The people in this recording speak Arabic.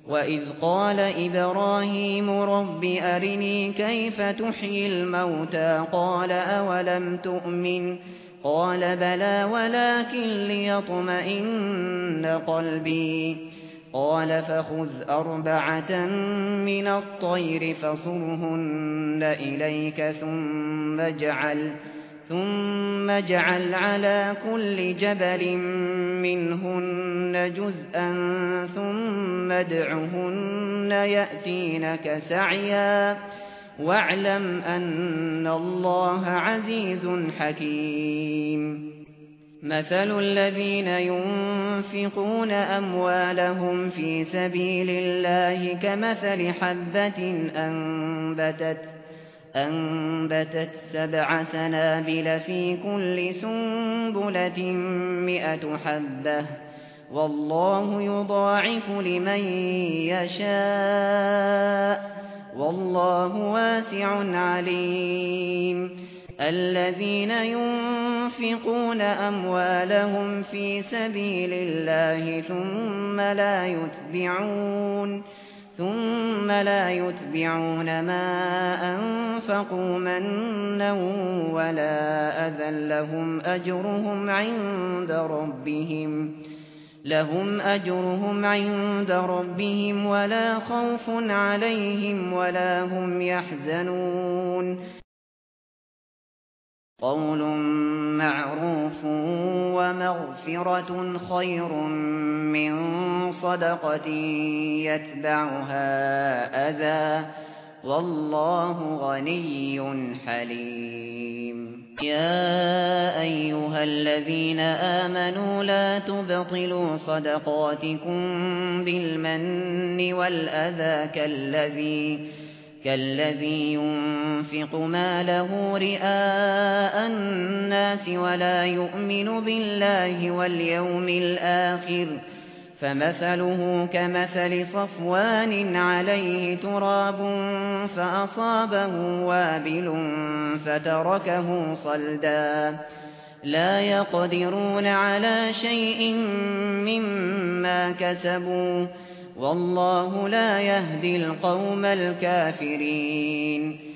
وَإِذْ قَالَ إِبْرَاهِيمُ رَبِّ أَرِنِي كَيْفَ تُحْيِي الْمَوْتَى قَالَ أَوَلَمْ تُؤْمِنْ قَالَ بَلَى وَلَكِنْ لِيَطْمَئِنَّ قَلْبِي قَالَ فَخُذْ أَرْبَعَةً مِنَ الطَّيْرِ فَصُرْهُنَّ إِلَيْكَ ثُمَّ اجْعَلْ عَلَى كُلِّ جَبَلٍ مِنْهُنَّ جُزْءًا ثُمَّ ادْعُهُنَّ يَأْتِينَكَ سَعْيًا وَاعْلَمْ أَنَّ اللَّهَ عَزِيزٌ حَكِيمٌ مَثَلُ الَّذِينَ يُنْفِقُونَ أَمْوَالَهُمْ فِي سَبِيلِ اللَّهِ كَمَثَلِ حَبَّةٍ أَنبَتَتْ 7 سَنَابِلَ في كُلِّ سُنبُلَةٍ 100 حَبَّةٍ وَاللَّهُ يُضَاعِفُ لِمَن يَشَاءُ وَاللَّهُ وَاسِعٌ عَلِيمٌ الَّذِينَ يُنْفِقُونَ أَمْوَالَهُمْ فِي سَبِيلِ اللَّهِ ثُمَّ لا يُتْبِعُونَ مَا أَنفَقُوا مَنًّا وَلَا أَذًى لَهُمْ أَجْرُهُمْ عِندَ رَبِّهِمْ وَلَا خَوْفٌ عَلَيْهِمْ وَلَا هُمْ يَحْزَنُونَ قَوْلٌ مَّعْرُوفٌ وَمَغْفِرَةٌ خَيْرٌ مِّن صَدَقَةٍ يَتْبَعُهَا أَذًى وَاللَّهُ غَنِيٌّ حَلِيمٌ يَا أَيُّهَا الَّذِينَ آمَنُوا لَا تُبْطِلُوا صَدَقَاتِكُمْ بِالْمَنِّ وَالْأَذَى كَالَّذِي يُنْفِقُ مَالَهُ رِئَاءَ النَّاسِ وَلَا يُؤْمِنُ بِاللَّهِ وَالْيَوْمِ الْآخِرِ فَمَثَلُهُ كَمَثَلِ صَفْوَانٍ عَلَيْهِ تُرَابٌ فَأَصَابَهُ وَابِلٌ فَتَرَكَهُ صَلْدًا لَّا يَقْدِرُونَ عَلَى شَيْءٍ مِّمَّا كَسَبُوا وَاللَّهُ لَا يَهْدِي الْقَوْمَ الْكَافِرِينَ